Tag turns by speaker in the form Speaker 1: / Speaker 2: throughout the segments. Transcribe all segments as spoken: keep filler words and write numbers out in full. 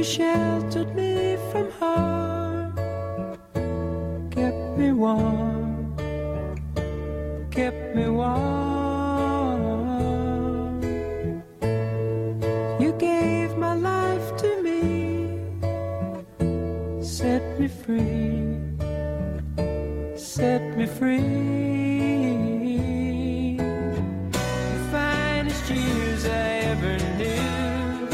Speaker 1: sheltered me from harm, kept me warm, kept me warm. You gave my life to me, set me free, set me free. The finest years I ever knew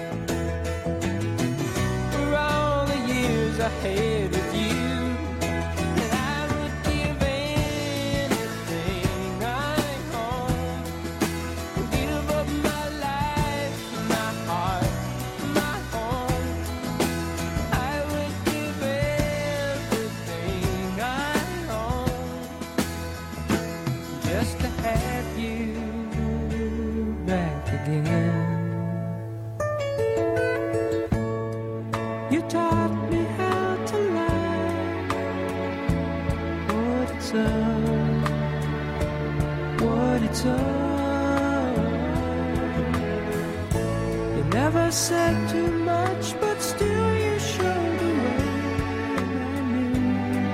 Speaker 1: were all the years I had with you. And I would give anything I own, give up my life, my heart, my home. I would give everything I own just to have you back again. You taught me how to love, what it's all, what it's all. You never said too much, but still you showed the way. I knew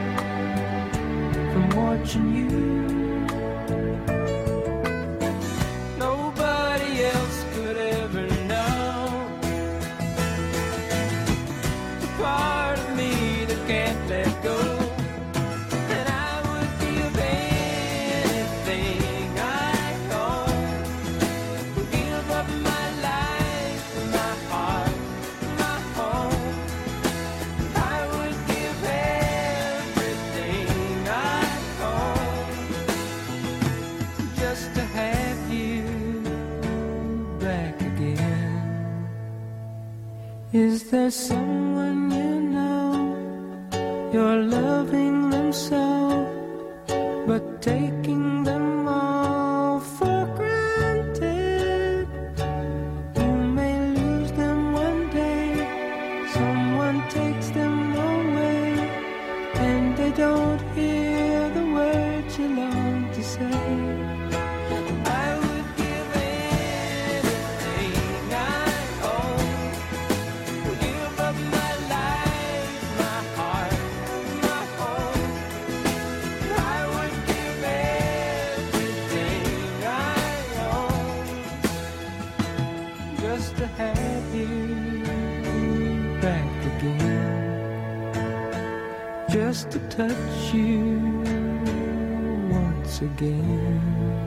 Speaker 1: from watching you. Nobody else could ever know the part of me that can't let go. And I would give anything I own, give up my life, my heart, my home. I would give everything I own just to have you back again. Is there someone you know, you're loving them so, but taking them all for granted? You may lose them one day, someone takes them away, and they don't hear the words you long to say. I would give anything I own, give up my life, my heart, my home. I would give everything I own just to have you back again, just to touch you once again.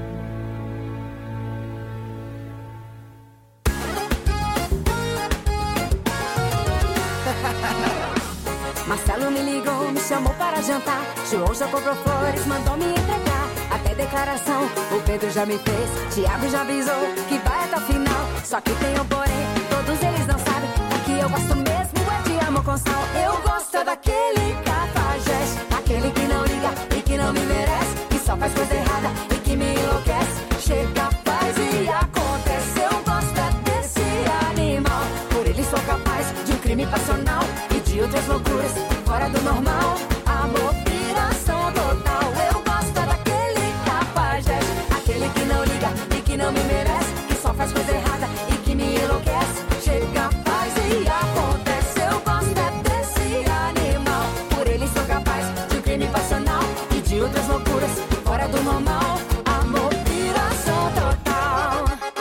Speaker 2: Marcelo me ligou, me chamou para jantar. João já comprou flores, mandou me entregar. Até declaração o Pedro já me fez. Tiago já avisou que vai até o final. Só que tem um porém, todos eles não sabem. É que eu gosto mesmo é de amor com sal. Eu gosto daquele cafajeste, aquele que não liga e que não me merece, que só faz coisa errada e que me enlouquece. Chega, faz e acontece. Eu gosto é desse animal. Por ele sou capaz de um crime passional e de outras loucuras fora do normal. Amor, piração total. Eu gosto daquele cafajeste, aquele que não liga e que não me merece, que só faz coisa errada e que me enlouquece. Chega, faz e acontece. Eu gosto é desse animal. Por ele sou capaz de um crime passional e de outras loucuras fora do normal. Amor, piração total.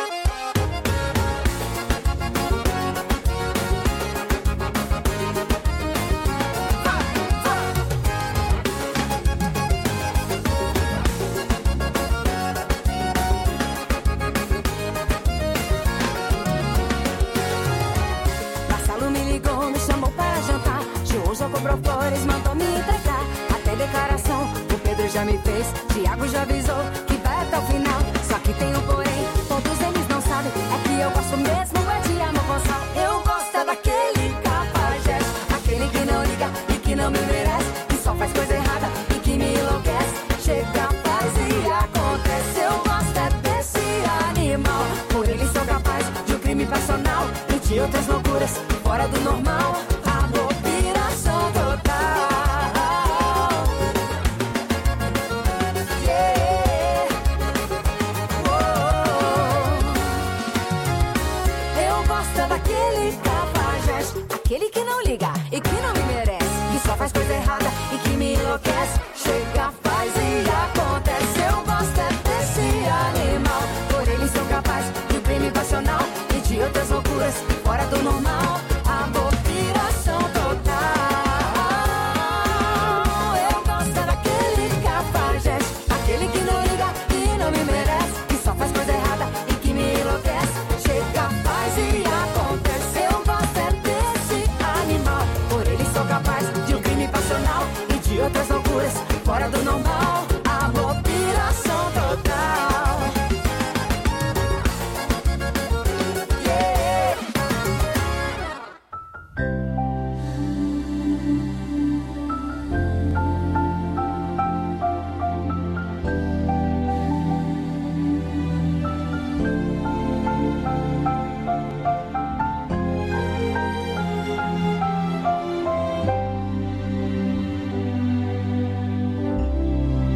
Speaker 2: Marcelo me ligou, me chamou para jantar. João já comprou flores, mandou me entregar. Até declaração o Pedro já me fez. Tiago já avisou que vai até o final. Só que tem um porém, todos eles não sabem. É que eu gosto mesmo é de amor com sal. Eu gosto é daquele cafajeste, aquele que não liga e que não me merece, que só faz coisa errada e que me enlouquece. Chega, faz e acontece. Eu gosto é desse animal. Por ele sou capaz de um crime passional e de outras loucuras fora do normal. Amor, piração total. Yeah. Oh. Eu gosto daquele cafajeste,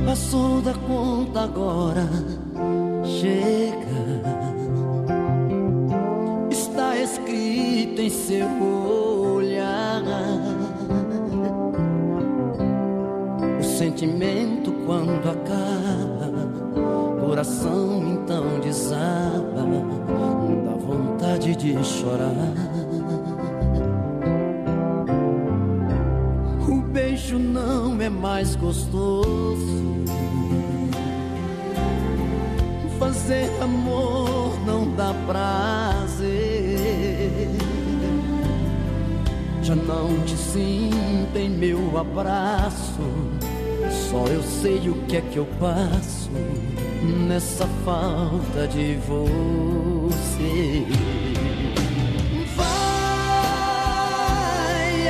Speaker 1: Passou da conta agora, chega. Está escrito em seu olhar. O sentimento quando acaba, coração então desaba, dá vontade de chorar. O beijo não é mais gostoso, fazer amor não dá prazer. Já não te sinto em meu abraço, só eu sei o que é que eu passo nessa falta de você. Vai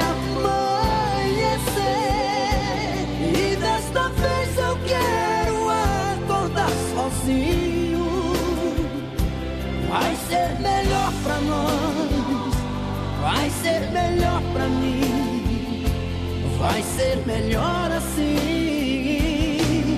Speaker 1: amanhecer e desta vez eu quero acordar sozinho. Vai ser melhor pra nós, vai ser melhor pra mim, vai ser melhor assim.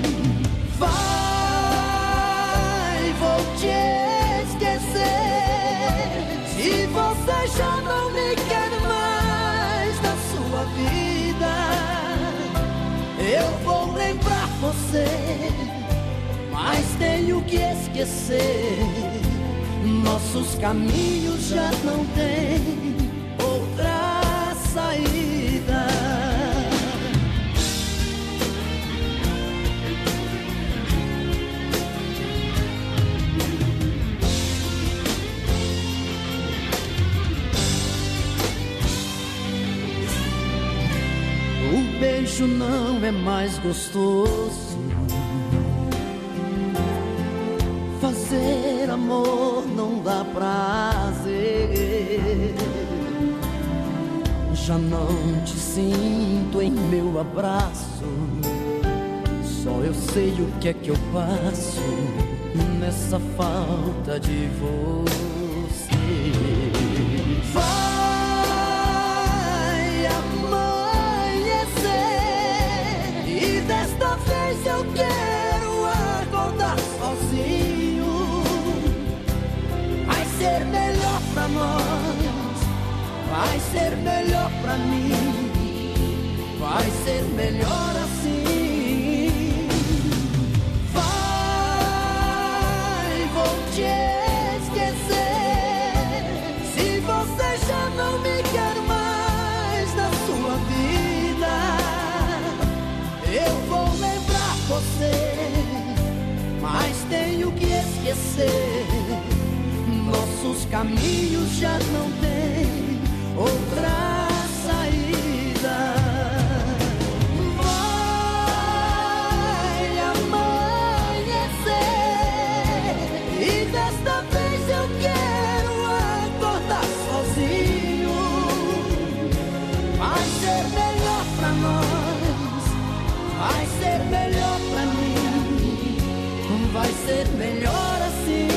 Speaker 1: Vai, vou te esquecer. Se você já não me quer mais na sua vida, eu vou lembrar você, mas tenho que esquecer. Nossos caminhos já não têm outra saída. O beijo não é mais gostoso, fazer amor não dá prazer. Já não te sinto em meu abraço, só eu sei o que é que eu passo nessa falta de você. Vai amanhecer e desta vez eu quero acordar sozinho. Vai ser melhor pra nós, vai ser melhor pra mim, vai ser melhor assim. Vai, vou te esquecer. Se você já não me quer mais na sua vida, eu vou lembrar você, mas tenho que esquecer. Nossos caminhos já não têm outra saída. Vai amanhecer e desta vez eu quero acordar sozinho. Vai ser melhor pra nós, vai ser melhor pra mim, vai ser melhor assim.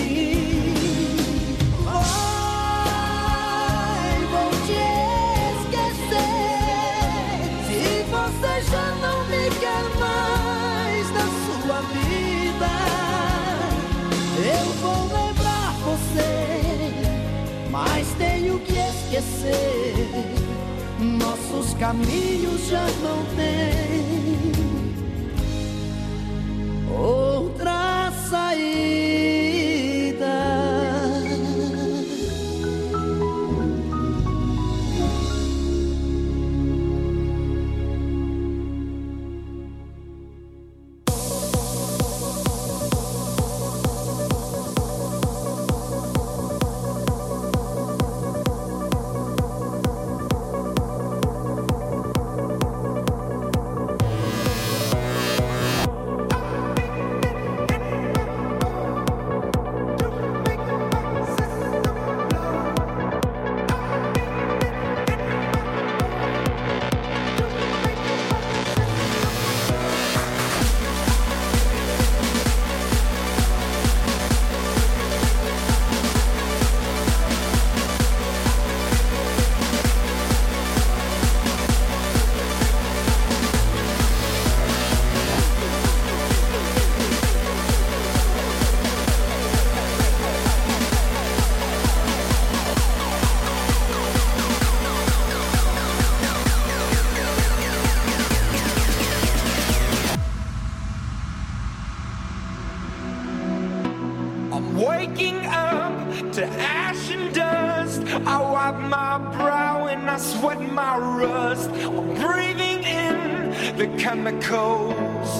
Speaker 1: Já não me quer mais na sua vida, eu vou lembrar você, mas tenho que esquecer. Nossos caminhos já não têm outra saída.
Speaker 3: waking up to ash and dust. I wipe my brow and I sweat my rust. I'm breathing in the chemicals.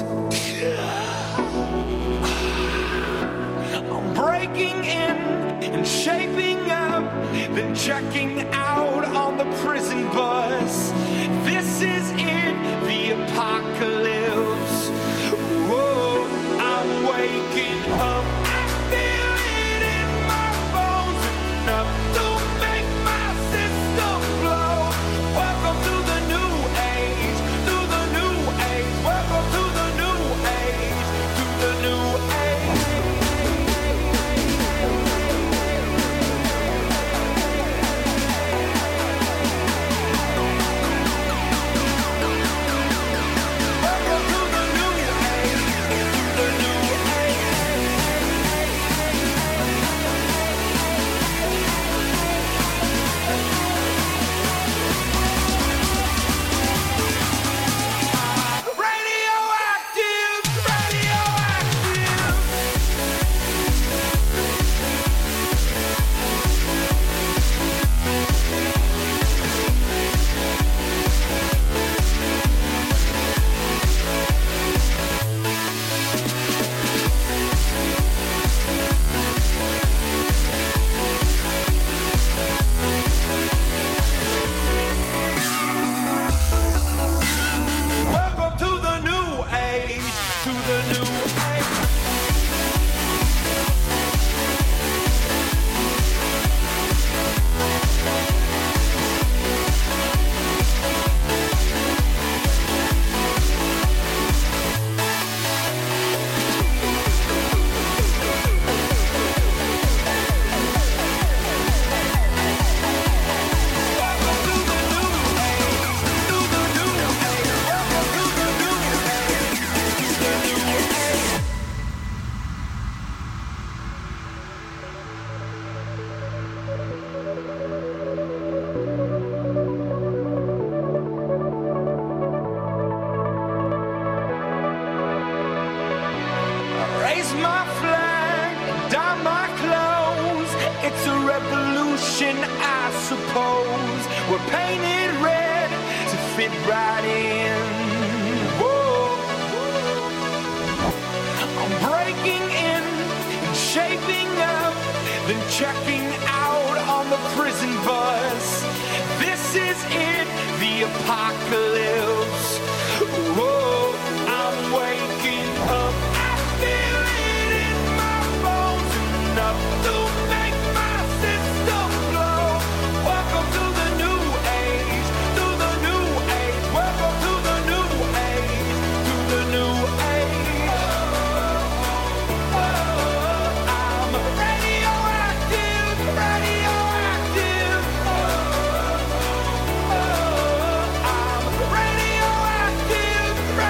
Speaker 3: I'm breaking in and shaping up, then checking out on the prison bus. This is it, the apocalypse. Whoa, I'm waking up. I feel it in my bones, enough to make my system blow. Welcome to the new age, to the new age. Welcome to the new age, to the new age.
Speaker 4: Radioactive, radioactive.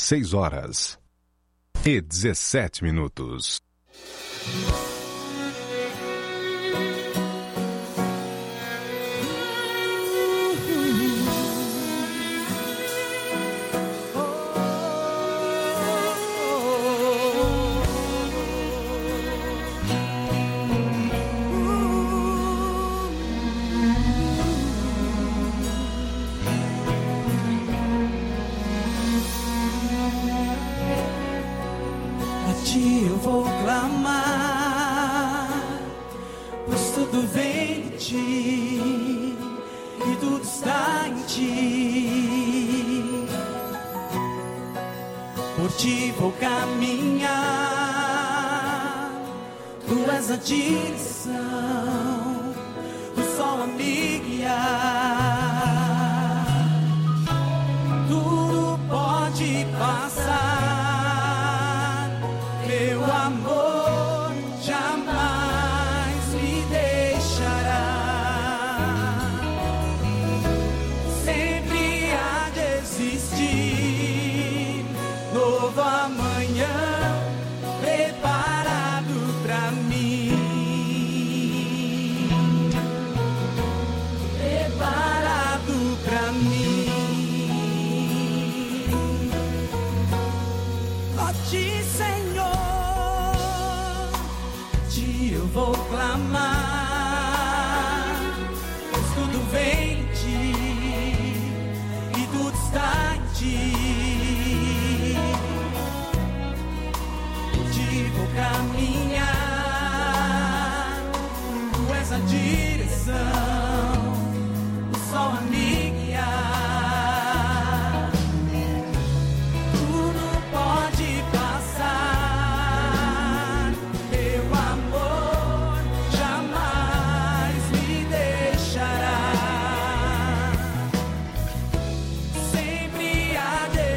Speaker 4: seis horas e dezessete minutos.
Speaker 5: Eu vou clamar, pois tudo vem de ti e tudo está em ti. Por ti vou caminhar, tu és a direção, o sol a me guiar. Tudo pode passar, meu amor jamais me deixará. Sempre há de existir novo amanhã preparado pra mim. Preparado pra mim. Ó ti, Senhor, eu vou clamar, pois tudo vem de ti e tudo está em ti. Por ti vou caminhar, tu és a direção, o sol a me guiar. Tudo pode passar, meu amor jamais me deixará. Sempre há de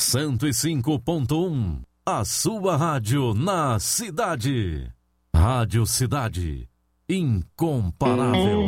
Speaker 6: cento e cinco ponto um, a sua rádio na cidade. Rádio Cidade, incomparável.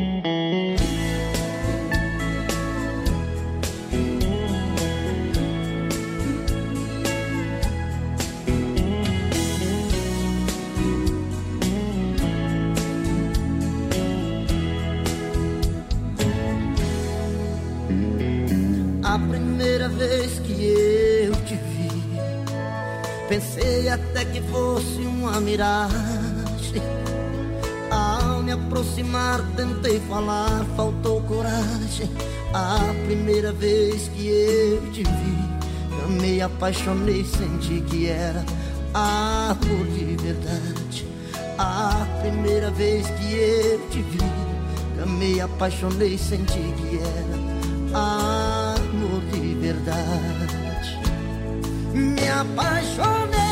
Speaker 1: A primeira vez que eu te vi, pensei até que fosse uma miragem. Ao me aproximar tentei falar, faltou coragem. A primeira vez que eu te vi, amei, apaixonei, senti que era amor de verdade. A primeira vez que eu te vi, amei, apaixonei, senti que era amor de verdade. Me apaixonei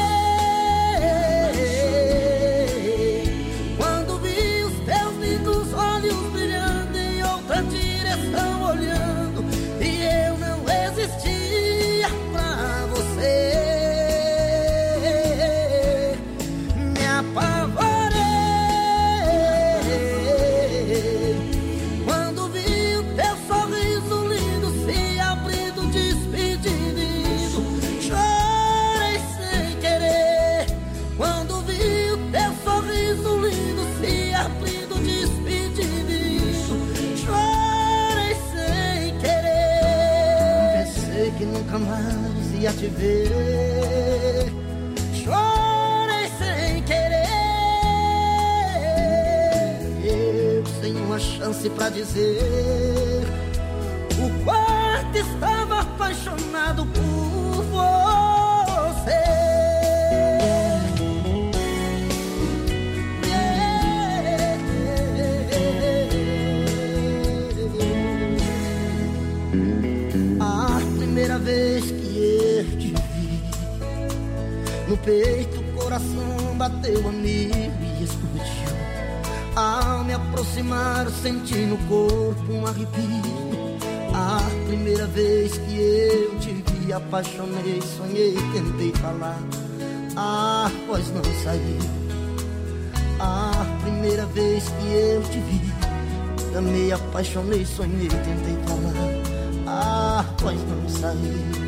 Speaker 1: quando vi os teus lindos olhos brilhando em outra direção olhando, e eu não existia pra você. Me apavorei quando vi o teu sorriso lindo se abrindo, despedindo. Chorei sem querer quando vi o teu sorriso lindo se abrindo, despedindo. Chorei sem querer, pensei que nunca mais ia te ver. Chorei sem querer, eu sem uma chance pra dizer o quanto estava apaixonado por você. A primeira vez que eu te vi, no peito o coração bateu a mil e explodiu. Ao me aproximar senti no corpo um arrepio. A primeira vez que eu te vi, apaixonei, sonhei, tentei falar, a voz não saiu. A primeira vez que eu te vi, amei, apaixonei, sonhei, tentei falar, a voz não saiu.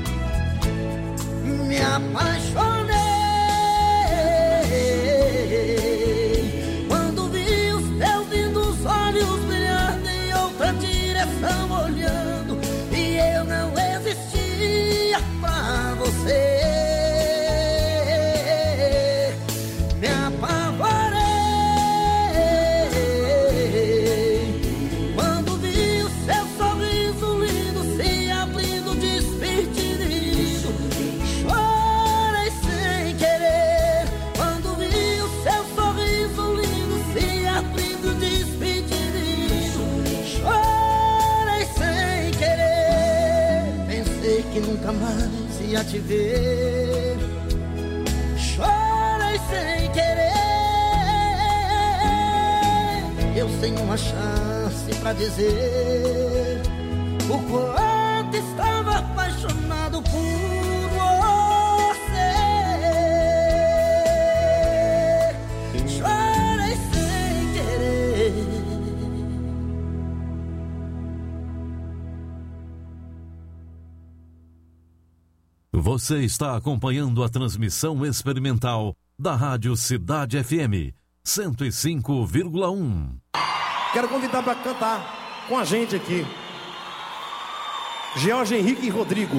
Speaker 1: Me apaixonei quando vi os teus lindos olhos brilhando em outra direção olhando, e eu não existia pra você. Me apavorei quando vi o seu sorriso lindo se abrindo, despedindo. Chorei sem querer quando vi o seu sorriso lindo se abrindo, despedindo. Chorei sem querer, pensei que nunca mais ia te ver. Chorei sem querer, eu sem uma chance pra dizer o quanto estava apaixonado por você. Chorei sem querer.
Speaker 6: Você está acompanhando a transmissão experimental da Rádio Cidade F M cento e cinco vírgula um.
Speaker 7: Quero convidar para cantar com a gente aqui George Henrique e Rodrigo.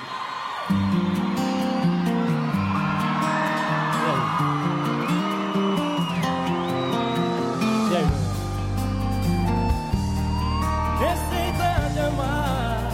Speaker 5: E aí? Receita de amar.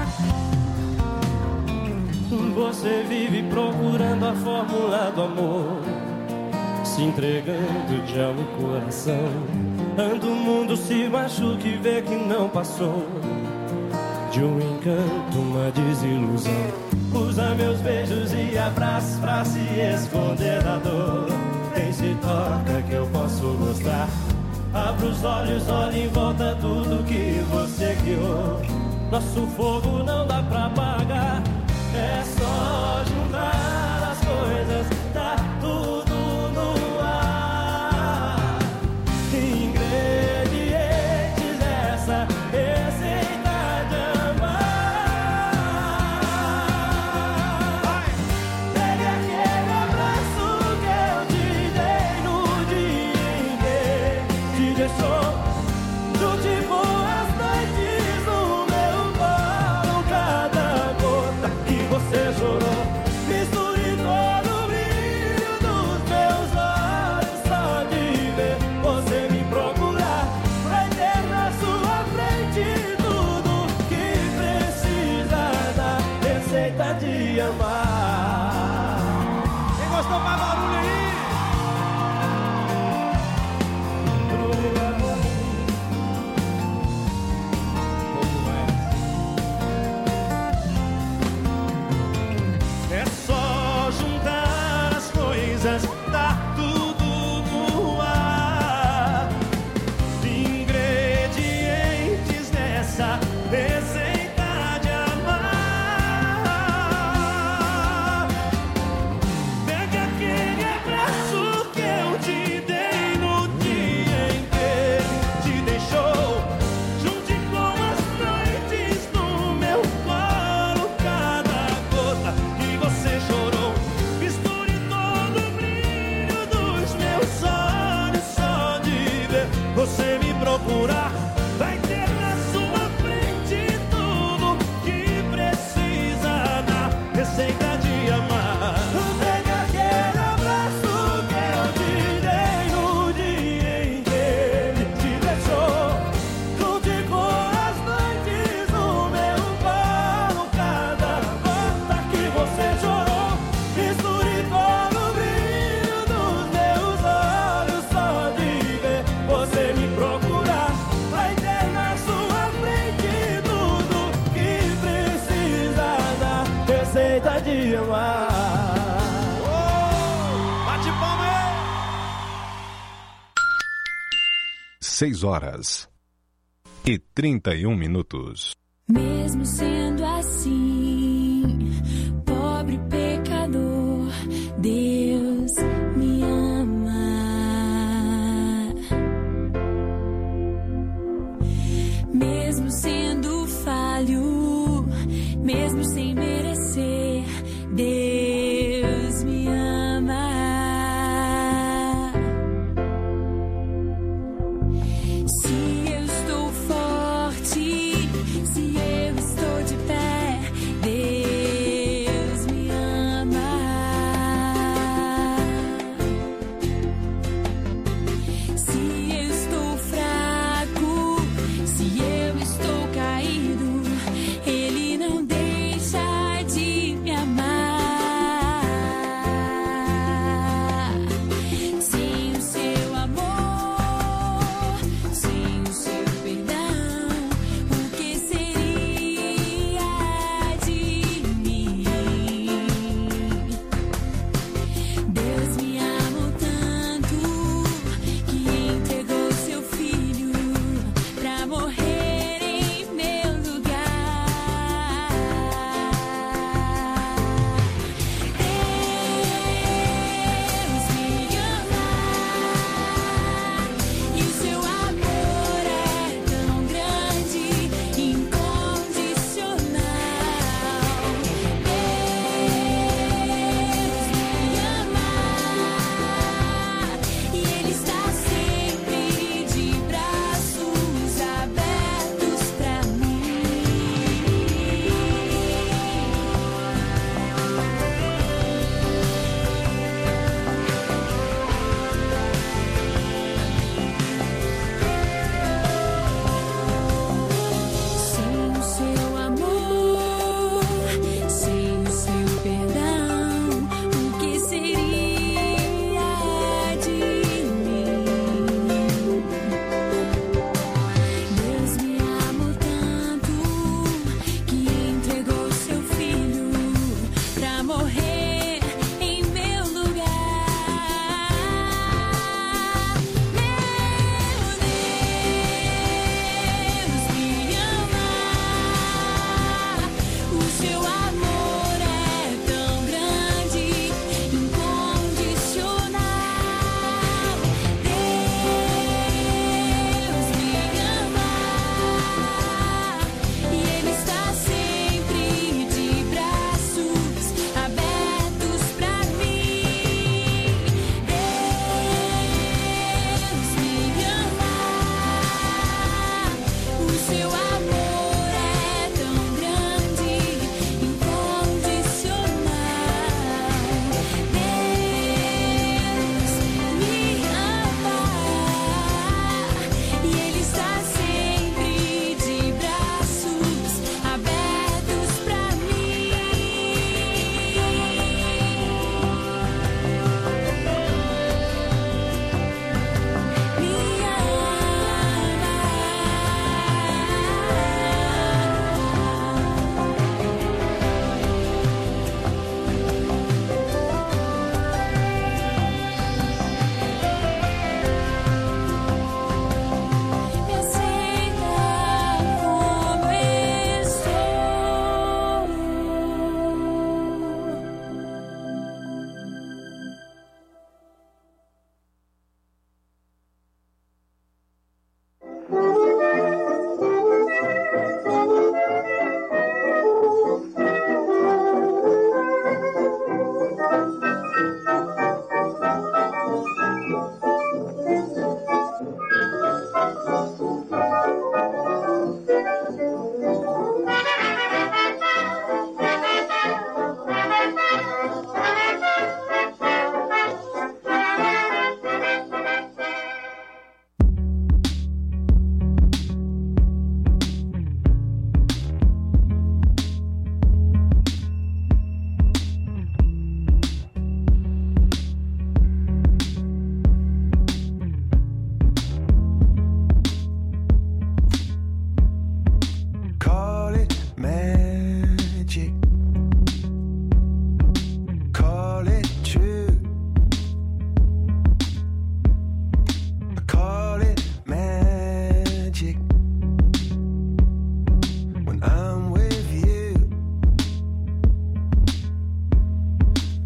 Speaker 5: Você vive procurando a fórmula do amor, se entregando de alma e coração. Anda o mundo, se machuca e vê que não passou de um encanto, uma desilusão. Usa meus beijos e abraços pra se esconder da dor. Quem se toca que eu posso gostar. Abra os olhos, olha em volta tudo que você criou. Nosso fogo não dá pra apagar. É só juntar as coisas, tá tudo no ar. Ingredientes dessa receita de amar. Pegue aquele abraço que eu te dei no dia em que te deixou. Junte com as noites no meu colo, cada gota que você chorou. Misture todo o brilho dos meus olhos, só de ver você me procurar. Vai ter na sua frente tudo que precisa da receita de amar.
Speaker 3: Quem gostou, faz barulho aí.
Speaker 5: É só juntar as coisas, tá tudo no ar. Ingredientes dessa receita de amar. Pega aquele abraço que eu te dei no dia em que te deixou. Junte com as noites no meu colo, cada gota que você chorou. Misture todo o brilho dos meus olhos, só de ver você me procurar. Vai ter na sua frente tudo que precisa da receita de amar. Pega aquele abraço que eu te dei no dia em que ele te deixou. Junte com as noites no meu colo, cada gota que você chorou. Misture todo o brilho dos meus olhos, só de ver você me procurar. Vai ter na sua frente tudo que precisa da receita de amar.
Speaker 3: Bate palma aí.
Speaker 4: Seis horas e trinta e um minutos.
Speaker 2: Mesmo sendo assim, pobre pecador, Deus me ama. Mesmo sendo falho, mesmo sem merecer, Deus me ama. Se eu estou forte, se eu estou de pé,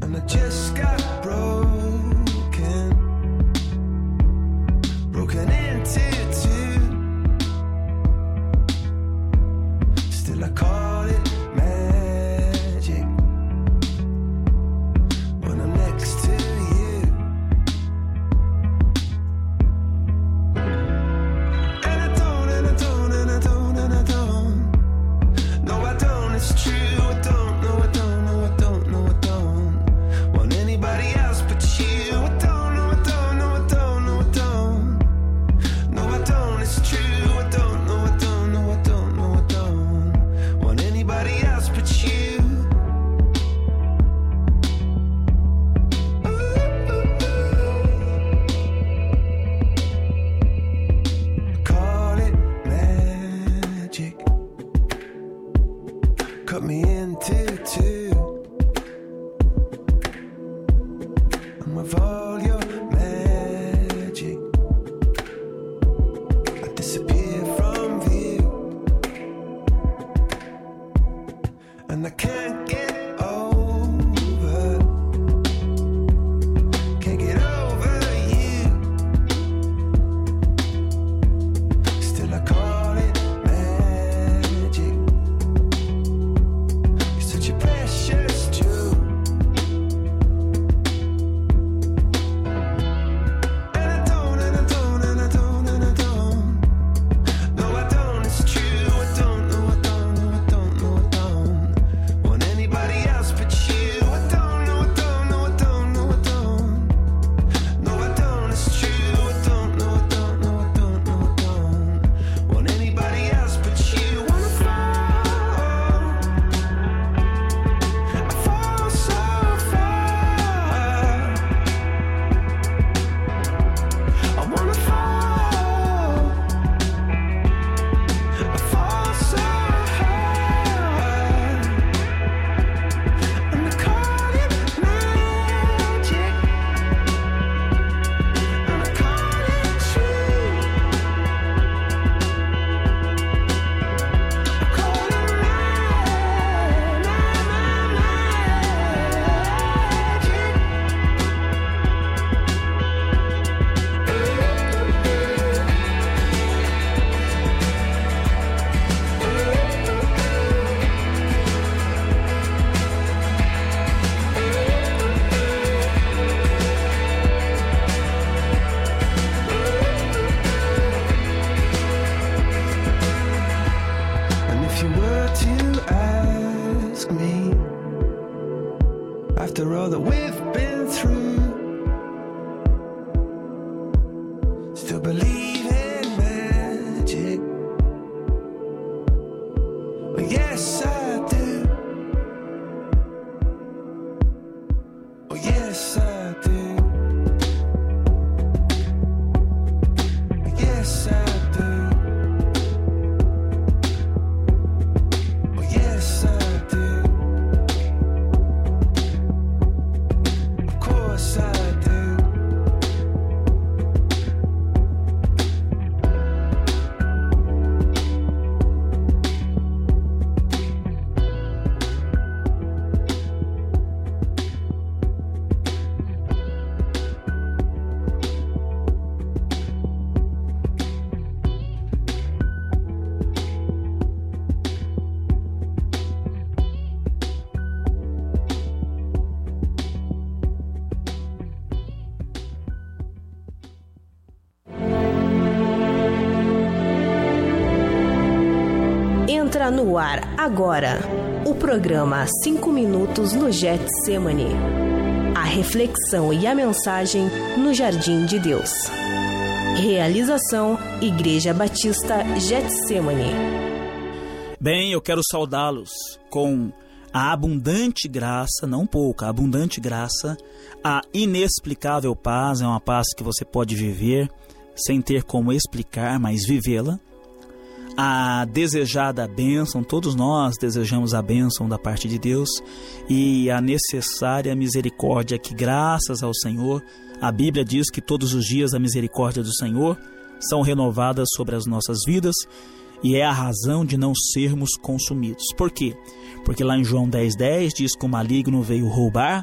Speaker 8: and I just got broken, broken into two. Still I call it magic when I'm next to you. And I don't, and I don't, and I don't, and I don't. No, I don't, it's true. I don't, no, I don't, no, I don't, no, I don't want anybody else but you. I don't, no, I don't, no, I don't, no, I don't. No, I don't, it's true. I don't, no, I don't, no, I don't, no, I don't want anybody else but you. Ooh, ooh, ooh. Call it magic. Cut me into two. And with all your magic, I disappear from view. And I can't get over, can't get over you. Still I call it magic. You're such a precious jewel. And I don't, and I don't, and I don't, and I don't. No, I don't, it's true. I don't, no, I don't, no, I don't, no, I don't want anybody else but you. I don't, no, I don't, no, I don't, no, I don't. No, I don't, it's true. I don't, no, I don't, no, I don't, no, I don't want anybody else but you. Wanna fall, I fall so far. I wanna fall, I fall so hard. And I call it magic, and I call it true. I call it magic. And if you were to ask me, after all that we've been through, still believe in magic? Well, yes, I do. Oh, yes, I do. Oh, yes, I do. Oh, yes, I do. Of course I do.
Speaker 9: Entra no ar agora o programa cinco minutos no Getsemane. A reflexão e a mensagem no Jardim de Deus. Realização Igreja Batista Getsemane.
Speaker 10: Bem, eu quero saudá-los com a abundante graça, não pouca, a abundante graça, a inexplicável paz, é uma paz que você pode viver sem ter como explicar, mas vivê-la. A desejada bênção, todos nós desejamos a bênção da parte de Deus, e a necessária misericórdia que, graças ao Senhor, a Bíblia diz que todos os dias a misericórdia do Senhor são renovadas sobre as nossas vidas, e é a razão de não sermos consumidos. Por quê? Porque lá em João dez, dez diz que o maligno veio roubar,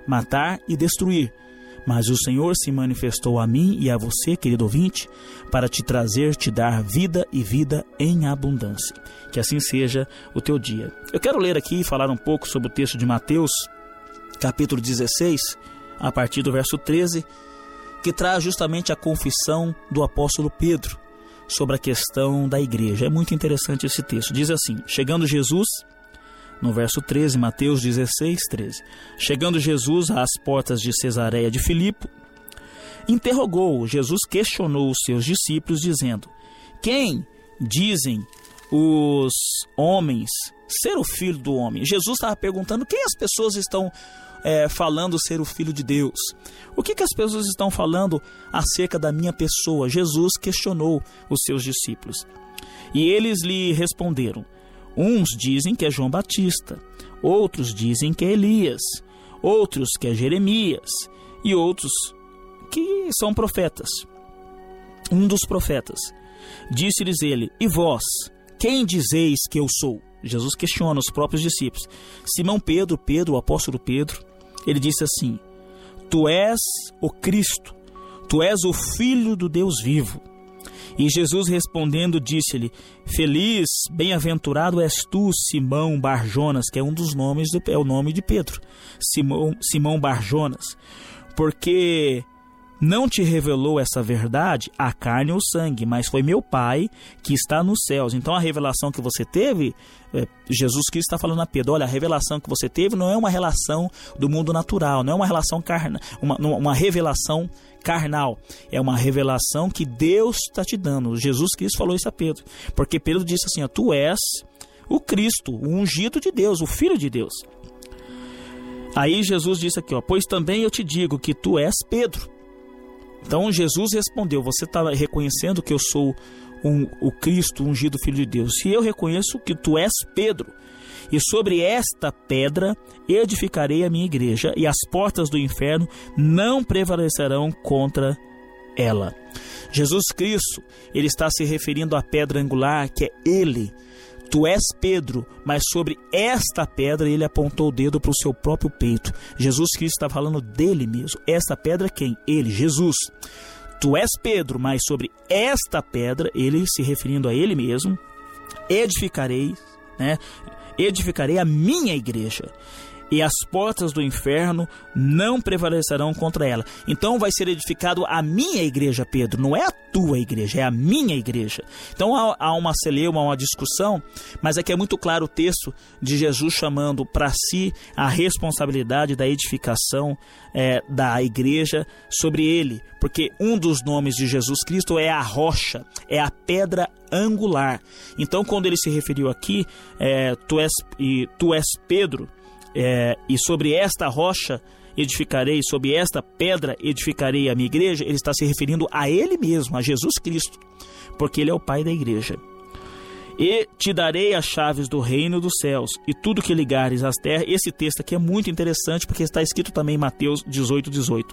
Speaker 10: matar e destruir. Mas o Senhor se manifestou a mim e a você, querido ouvinte, para te trazer, te dar vida e vida em abundância. Que assim seja o teu dia. Eu quero ler aqui e falar um pouco sobre o texto de Mateus, capítulo dezesseis, a partir do verso treze, que traz justamente a confissão do apóstolo Pedro sobre a questão da igreja. É muito interessante esse texto. Diz assim: chegando Jesus, no verso treze, Mateus dezesseis, treze. Chegando Jesus às portas de Cesareia de Filipe, interrogou, Jesus questionou os seus discípulos, dizendo: quem dizem os homens ser o filho do homem? Jesus estava perguntando quem as pessoas estão é, falando ser o filho de Deus. O que, que as pessoas estão falando acerca da minha pessoa? Jesus questionou os seus discípulos. E eles lhe responderam: uns dizem que é João Batista, outros dizem que é Elias, outros que é Jeremias, e outros que são profetas. Um dos profetas. Disse-lhes ele: e vós, quem dizeis que eu sou? Jesus questiona os próprios discípulos. Simão Pedro, Pedro, o apóstolo Pedro, ele disse assim: tu és o Cristo, tu és o Filho do Deus vivo. E Jesus respondendo disse-lhe: feliz, bem-aventurado és tu, Simão Barjonas, que é um dos nomes, do, é o nome de Pedro, Simão, Simão Barjonas, porque não te revelou essa verdade a carne ou sangue, mas foi meu Pai que está nos céus. Então a revelação que você teve, é, Jesus Cristo está falando a Pedro: olha, a revelação que você teve não é uma relação do mundo natural, não é uma relação carnal, uma, uma revelação carnal, é uma revelação que Deus está te dando. Jesus Cristo falou isso a Pedro, porque Pedro disse assim: ó, tu és o Cristo, o ungido de Deus, o Filho de Deus. Aí Jesus disse aqui, ó, pois também eu te digo que tu és Pedro. Então Jesus respondeu: você está reconhecendo que eu sou um, o Cristo, o ungido Filho de Deus, e eu reconheço que tu és Pedro, e sobre esta pedra edificarei a minha igreja, e as portas do inferno não prevalecerão contra ela. Jesus Cristo, ele está se referindo à pedra angular, que é ele. Tu és Pedro, mas sobre esta pedra ele apontou o dedo para o seu próprio peito. Jesus Cristo está falando dele mesmo. Esta pedra quem? Ele, Jesus. Tu és Pedro, mas sobre esta pedra, ele se referindo a ele mesmo, edificarei, né? Edificarei a minha igreja, e as portas do inferno não prevalecerão contra ela. Então vai ser edificado a minha igreja, Pedro, não é a tua igreja, é a minha igreja. Então há, há uma celeuma, uma discussão, mas aqui é muito claro o texto de Jesus chamando para si a responsabilidade da edificação é, da igreja sobre ele, porque um dos nomes de Jesus Cristo é a rocha, é a pedra angular. Então quando ele se referiu aqui, é, tu, és, e, tu és Pedro, É, e sobre esta rocha edificarei, sobre esta pedra edificarei a minha igreja, ele está se referindo a ele mesmo, a Jesus Cristo, porque ele é o Pai da igreja. E te darei as chaves do reino dos céus, e tudo que ligares às terras. Esse texto aqui é muito interessante, porque está escrito também em Mateus dezoito, dezoito.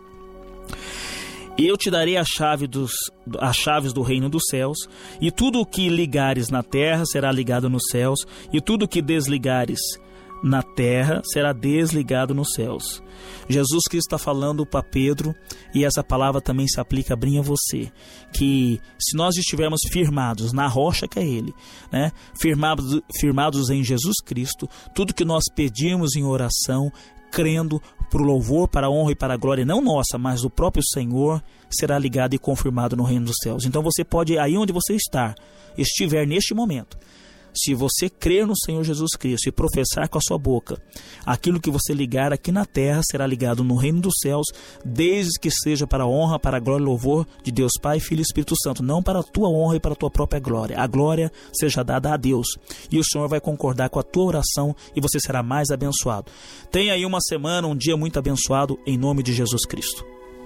Speaker 10: Eu te darei a chave dos, as chaves do reino dos céus, e tudo o que ligares na terra será ligado nos céus, e tudo o que desligares na terra será desligado nos céus. Jesus Cristo está falando para Pedro, e essa palavra também se aplica bem a você, que se nós estivermos firmados na rocha que é ele, né? firmados, firmados em Jesus Cristo, tudo que nós pedimos em oração, crendo para o louvor, para a honra e para a glória, não nossa, mas do próprio Senhor, será ligado e confirmado no reino dos céus. Então você pode, aí onde você está, estiver neste momento, se você crer no Senhor Jesus Cristo e professar com a sua boca, aquilo que você ligar aqui na terra será ligado no reino dos céus, desde que seja para a honra, para a glória e louvor de Deus Pai, Filho e Espírito Santo, não para a tua honra e para a tua própria glória. A glória seja dada a Deus, e o Senhor vai concordar com a tua oração, e você será mais abençoado. Tenha aí uma semana, um dia muito abençoado, em nome de Jesus Cristo.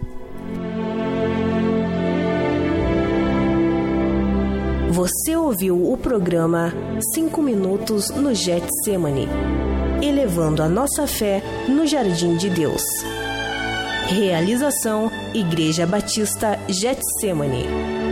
Speaker 9: Você ouviu o programa cinco minutos no Getsemane, elevando a nossa fé no Jardim de Deus. Realização Igreja Batista Getsemane.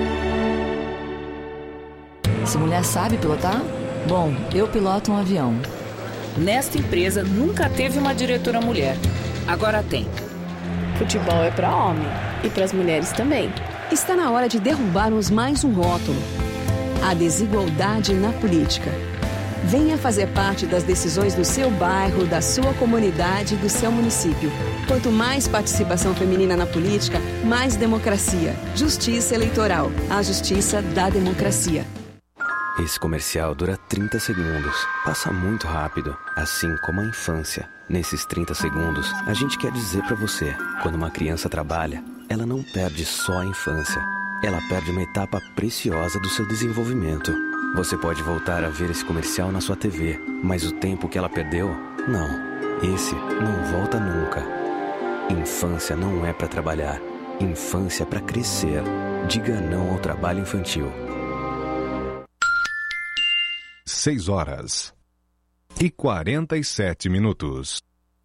Speaker 11: Essa mulher sabe pilotar? Bom, eu piloto um avião.
Speaker 12: Nesta empresa nunca teve uma diretora mulher. Agora tem.
Speaker 13: Futebol é pra homem e pras mulheres também.
Speaker 14: Está na hora de derrubarmos mais um rótulo: a desigualdade na política. Venha fazer parte das decisões do seu bairro, da sua comunidade, do seu município. Quanto mais participação feminina na política, mais democracia. Justiça Eleitoral. A justiça da democracia.
Speaker 15: Esse comercial dura trinta segundos. Passa muito rápido, assim como a infância. Nesses trinta segundos, a gente quer dizer pra você: quando uma criança trabalha, ela não perde só a infância. Ela perde uma etapa preciosa do seu desenvolvimento. Você pode voltar a ver esse comercial na sua T V, mas o tempo que ela perdeu, não. Esse não volta nunca. Infância não é pra trabalhar. Infância é pra crescer. Diga não ao trabalho infantil.
Speaker 4: Seis horas e quarenta e sete minutos.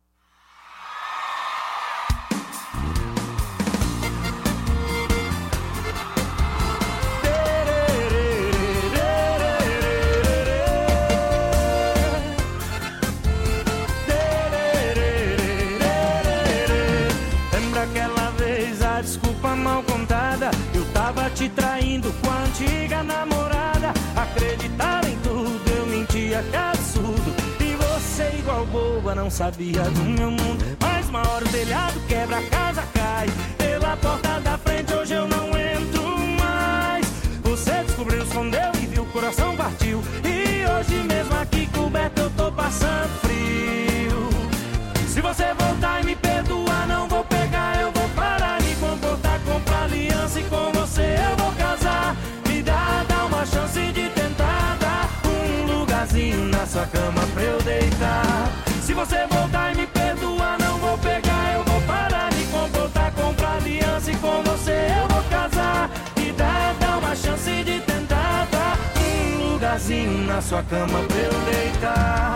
Speaker 5: Lembra aquela vez a desculpa mal contada? Eu tava te traindo com a antiga namorada. Acreditava em tudo, eu mentia, que absurdo. E você igual boba, não sabia do meu mundo. Mas uma hora o telhado quebra, a casa cai. Pela porta da frente hoje eu não entro mais. Você descobriu, escondeu e viu, o coração partiu. E hoje mesmo aqui coberto eu tô passando frio. Se você voltar e me perdoar, não vou pegar, eu vou parar. Me comportar, comprar aliança e com você eu vou casar. Me dá, dá uma chance de tentar dar um lugarzinho na sua cama pra eu deitar. Se você voltar e me perdoar, não vou pegar, eu vou parar. Me comportar, comprar aliança e com você eu vou casar. Me dá, dá uma chance de tentar dar um lugarzinho na sua cama pra eu deitar.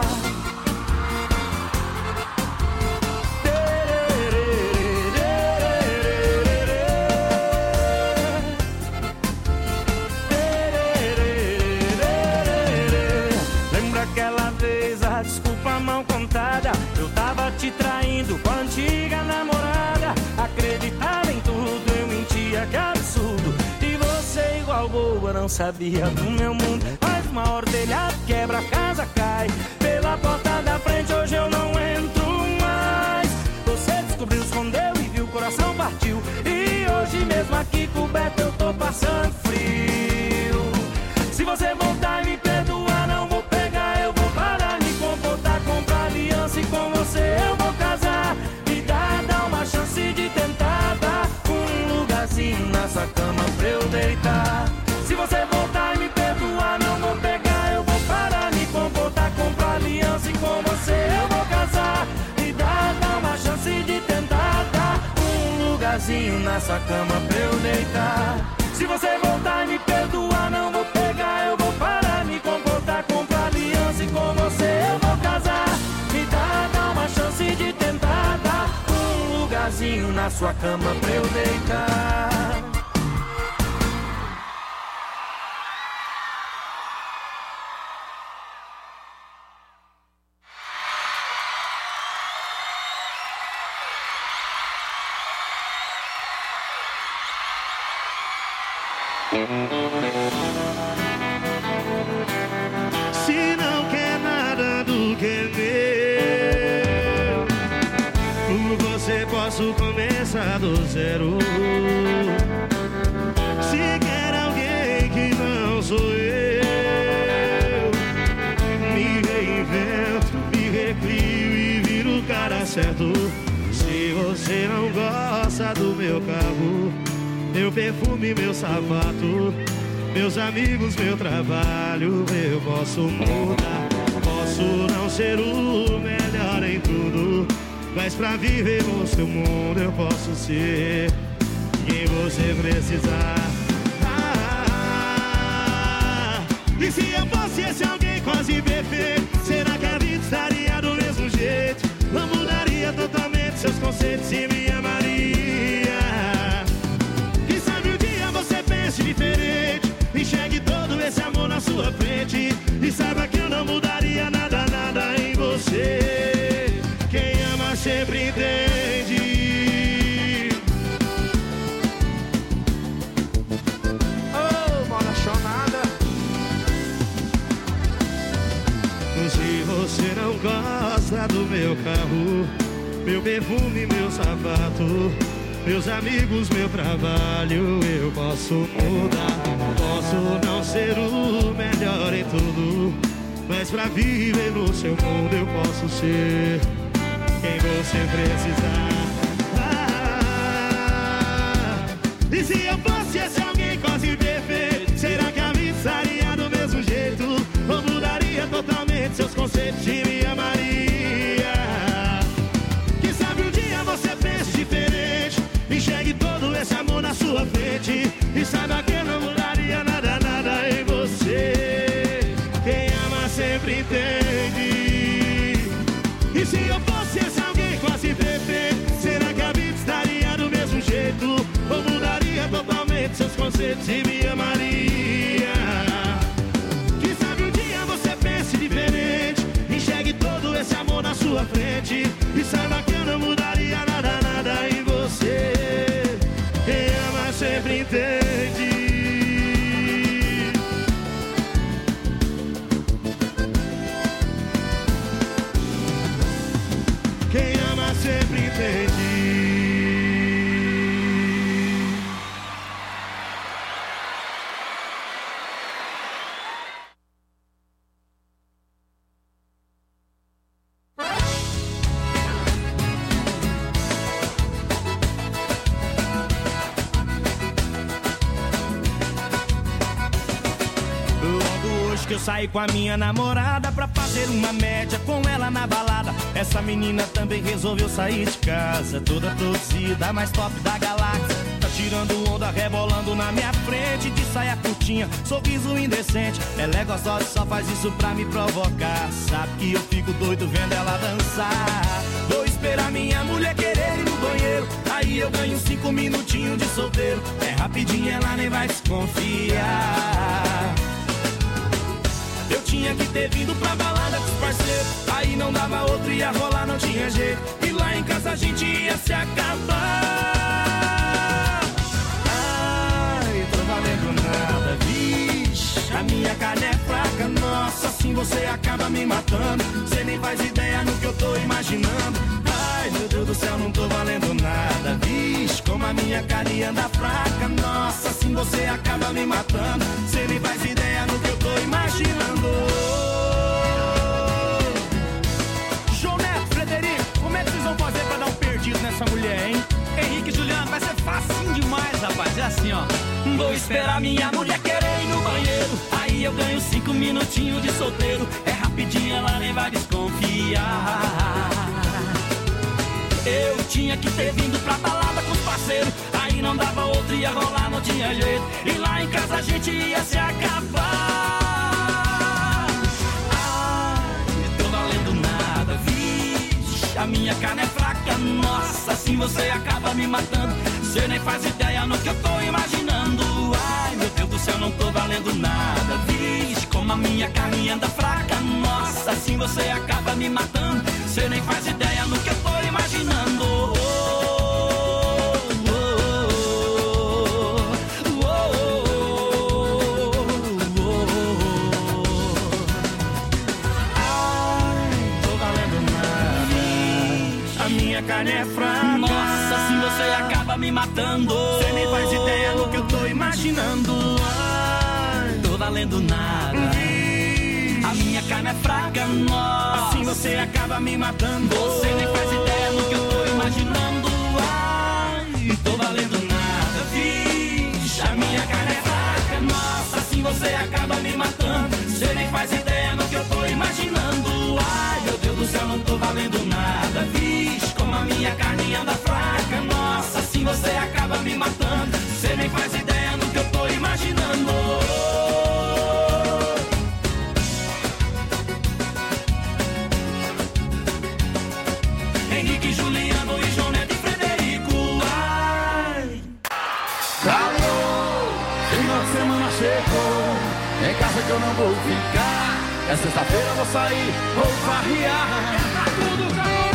Speaker 5: Desculpa mal contada, eu tava te traindo com a antiga namorada. Acreditava em tudo, eu mentia, que absurdo. E você igual boa, não sabia do meu mundo. Mas uma hora o telhado quebra, a casa cai. Pela porta da frente hoje eu não entro mais. Você descobriu, escondeu e viu, o coração partiu. E hoje mesmo aqui coberto eu tô passando frio. Se você voltar e me perdoar, não vou pegar, eu vou parar. Me comportar, comprar aliança e com você eu vou casar. Me dá, dá uma chance de tentar dar um lugarzinho na sua cama pra eu deitar. Se você voltar e me perdoar, não vou pegar, eu vou parar. Me comportar, comprar aliança e com você eu vou casar. Me dá, dá uma chance de tentar dar um lugarzinho na sua cama pra eu deitar. Se você voltar e me perdoar, não vou pegar, eu vou parar. Me comportar, comprar aliança e com você eu vou casar. Me dá, dá uma chance de tentar dar um lugarzinho na sua cama pra eu deitar.
Speaker 16: Se não quer nada do que é meu, por você posso começar do zero. Se quer alguém que não sou eu, me reinvento, me recrio e viro o cara certo. Se você não gosta do meu carro, meu perfume, meu sapato, meus amigos, meu trabalho, eu posso mudar. Posso não ser o melhor em tudo, mas pra viver no seu mundo eu posso ser quem você precisar. Ah, e se eu fosse esse alguém quase perfeito, será que a vida estaria do mesmo jeito? Não mudaria totalmente seus conceitos e me amaria. Diferente, enxergue todo esse amor na sua frente e saiba que eu não mudaria nada, nada em você. Quem ama sempre tem. meu perfume, meu sapato, meus amigos, meu trabalho. Eu posso mudar, posso não ser o melhor em tudo, mas pra viver no seu mundo eu posso ser quem você precisar. Ah, e se eu fosse esse alguém quase perfeito, será que a vida estaria do mesmo jeito? Ou mudaria totalmente seus conceitos de me amaria? Quem sabe um dia você pense diferente, enxergue todo esse amor na sua frente e saiba que eu não mudaria nada, nada em você. Quem ama sempre entende. E se eu fosse esse alguém quase perfeito, será que a vida estaria do mesmo jeito? Ou mudaria totalmente seus conceitos e me amaria? Quem sabe um dia você pense diferente, enxergue todo esse amor na sua frente e saiba que eu não mudaria nada, nada em você. Quem ama sempre entende. Quem ama sempre entende.
Speaker 5: Que eu saí com a minha namorada pra fazer uma média com ela na balada. Essa menina também resolveu sair de casa, toda produzida, mais top da galáxia. Tá tirando onda, rebolando na minha frente, de saia curtinha, sorriso indecente. Ela é gostosa e só faz isso pra me provocar. Sabe que eu fico doido vendo ela dançar. Vou esperar minha mulher querer ir no banheiro, aí eu ganho cinco minutinhos de solteiro. É rapidinho, ela nem vai desconfiar. Eu tinha que ter vindo pra balada com os parceiros, aí não dava outro, ia rolar, não tinha jeito. E lá em casa a gente ia se acabar. Ai, tô valendo nada, vixe, a minha carne é fraca. Nossa, assim você acaba me matando, cê nem faz ideia no que eu tô imaginando. Ai, meu Deus do céu, não tô valendo nada, vixe, como a minha carne anda fraca. Nossa, assim você acaba me matando, cê nem faz ideia no que eu tô imaginando. João Neto, Frederico, como é que vocês vão fazer pra dar um perdido nessa mulher, hein?
Speaker 12: Henrique e Juliano, vai ser facinho demais, rapaz. É assim, ó.
Speaker 5: Vou esperar minha mulher querer ir no banheiro, aí eu ganho cinco minutinhos de solteiro. É rapidinho, ela nem vai desconfiar. Eu tinha que ter vindo pra balada com os parceiros, aí não dava outro, ia rolar, não tinha jeito. E lá em casa a gente ia se acabar. Ai, tô valendo nada, vixe, a minha carne é fraca. Nossa, assim você acaba me matando, cê nem faz ideia no que eu tô imaginando. Ai, meu Deus do céu, não tô valendo nada, vixe, como a minha carne anda fraca. Nossa, assim você acaba me matando, cê nem faz ideia no que eu tô imaginando. Oh, oh, oh, oh, oh, oh. Ai, tô valendo nada, a minha carne é fraca. Nossa, assim você acaba me matando, cê nem faz ideia no que eu tô imaginando. Ai, tô valendo nada, a minha carne é fraca. Nossa, assim você acaba me matando, você nem faz ideia no que eu tô imaginando. Ai, tô valendo nada, vixe, a minha carne é fraca. Nossa, assim você acaba me matando, você nem faz ideia no que eu tô imaginando. Ai, meu Deus do céu, não tô valendo nada, vixe, como a minha carne anda fraca. Nossa, assim você acaba me matando, você nem faz ideia no que eu tô imaginando. Henrique, Juliano e João Neto e Frederico. Ai.
Speaker 1: Alô, final de semana chegou, em casa que eu não vou ficar. É sexta-feira, eu vou sair, vou farrear. Tá tudo calor.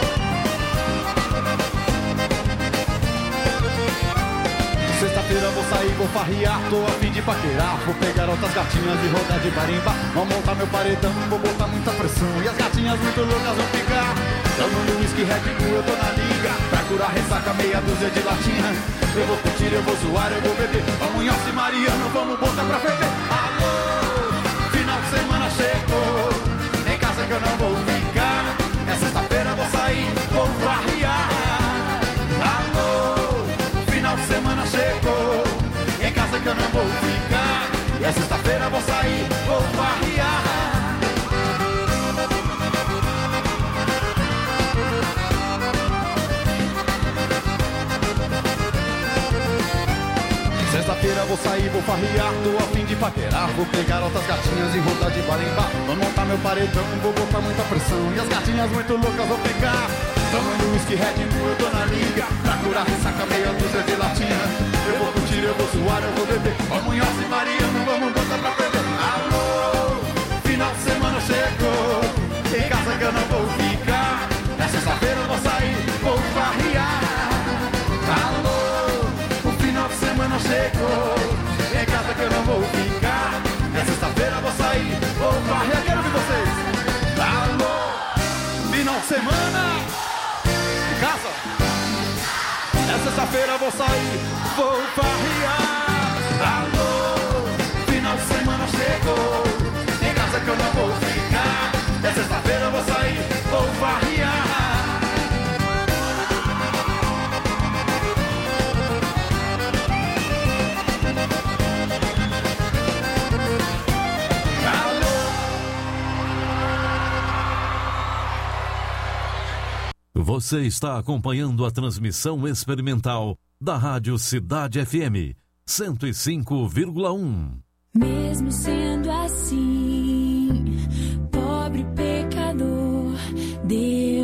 Speaker 1: Sexta-feira eu vou sair,
Speaker 17: sair, vou farrear, tô a fim de paquerar. Vou pegar outras gatinhas e rodar de barimba. Vou montar meu paredão, vou botar muita pressão. E as gatinhas muito loucas vão ficar. Tomando whisky, Red Bull, eu tô na liga. Pra curar ressaca, meia dúzia de latinha. Eu vou curtir, eu vou zoar, eu vou beber. Vamos em Ossi Mariano, vamos botar pra ferver. Alô, final de semana chegou. Em casa que eu não vou ficar. É sexta-feira, vou sair, vou farrear. Alô, final de semana chegou. Em casa que eu não vou ficar. É sexta-feira, vou sair, vou farrear. Sexta-feira vou sair, vou farrear, tô a fim de paquerar. Vou pegar outras gatinhas e rodar de bar em bar. Vou montar meu paredão, vou botar muita pressão. E as gatinhas muito loucas vão ficar. Tomando whisky, Red Bull, eu tô na liga. Pra curar ressaca, meia dúzia de latinha. Eu vou curtir, eu vou zoar, eu vou beber. Vamos em Ossi Mariano, vamos botar pra perder. Alô, final de semana chegou. Em casa que eu não vou ficar. É sexta-feira eu vou sair, vou farrear. Alô, final de semana chegou. Em casa que eu não vou ficar. É sexta-feira eu vou sair, vou farrear. Quero ver vocês. Alô, final de semana em casa. É sexta-feira eu vou sair, vou farrear. Alô, final de semana chegou. Em casa que eu não vou ficar. É sexta-feira eu vou sair, vou farrear.
Speaker 6: Você está acompanhando a transmissão experimental da Rádio Cidade F M cento e cinco vírgula um.
Speaker 18: Mesmo sendo assim, pobre pecador, Deus